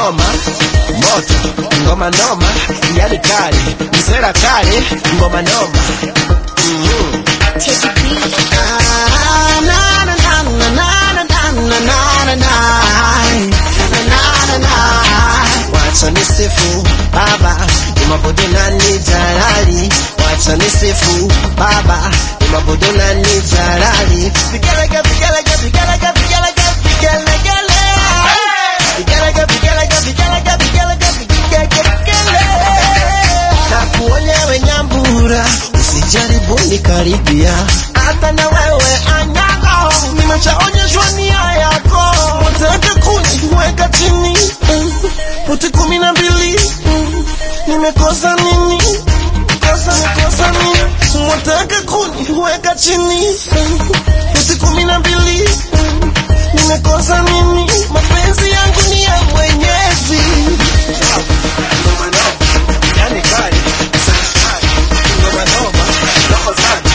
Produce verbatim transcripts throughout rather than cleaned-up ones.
noma, moto, ngoma noma, yani kali, msera kali, ngoma noma. Mm-hmm. Ah, na na na na na na na na na na na. Wacha nisifu baba, imabudu nani jalali. Wacha nisifu baba, imabudu nani jalali. Vigelegele, vigelegele, vigelegele, vigelegele, vigelegele. Vigelegele, vigelegele, vigelegele, vigelegele, vigelegele. Nakuonyewe nyambura, usijaribu nikaribia. Hata na wewe anyago, nimeshaonyeshwa nia yako. Wataka kuniweka chini, puti kumi na mbili. Nimekosa nini? Kosa nikosa nini? Wataka kuniweka chini, puti kumi na mbili. Nimekosa nini? Mapenzi yangu ni ya Mwenyezi. Yani kali, ngoma noma, ngoma sana.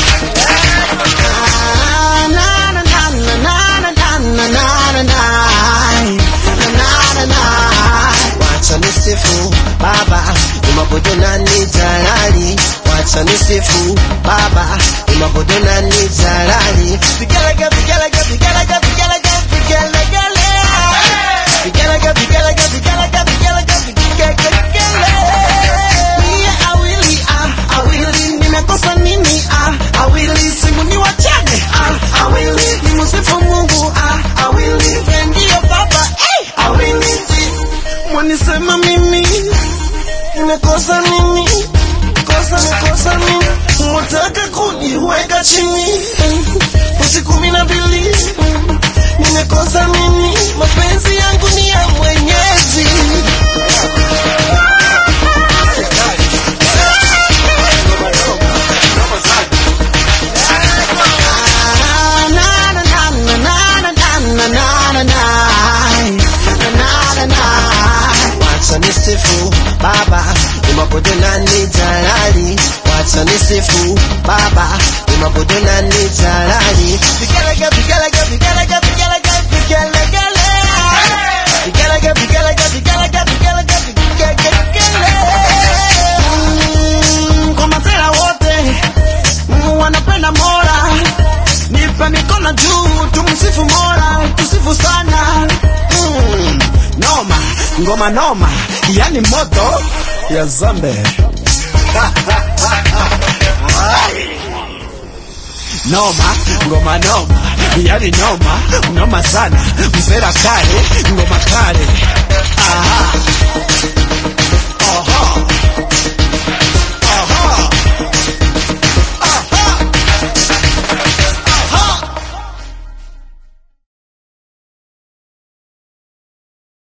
Wacha nisifu baba, imabudu nani jalali. Wacha nisifu baba, imabudu nani jalali. Vigelegele, vigelegele, vigelegele, vigelegele, vigelegele. Vigelegele, vigelegele, vigelegele, vigelegele, vigelegele. Mie awili, ah, awili, nimekosa nini, ah, awili, simu ni wachane, ah, awili, ni musifu Mungu, ah, awili, ndiyo baba, eh, awili. Mwanisema mimi, nimekosa nini, kosa nikosa nini? Mwataka kuniweka chini, puti kumi na mbili. Nimekosa nini? Mapenzi yangu ni ya Mwenyezi. Wacha nisifu baba, imabudu nani jalali. Wacha nisifu baba, imabudu nani jalali. Vigelegele, vigelegele, vigelegele, vigelegele, vigelegele. Vigelegele, vigelegele, vigelegele, vigelegele, vigelegele. Mm, kwa masela wote, mm, wanapenda Mola. Nipe mikono juu, tumsifu Mola, tusifu sana. Mm, noma, ngoma noma, yani moto ya zambe. Noma, ngoma noma, yani noma, noma sana, msera kale, ngoma kale. Aha.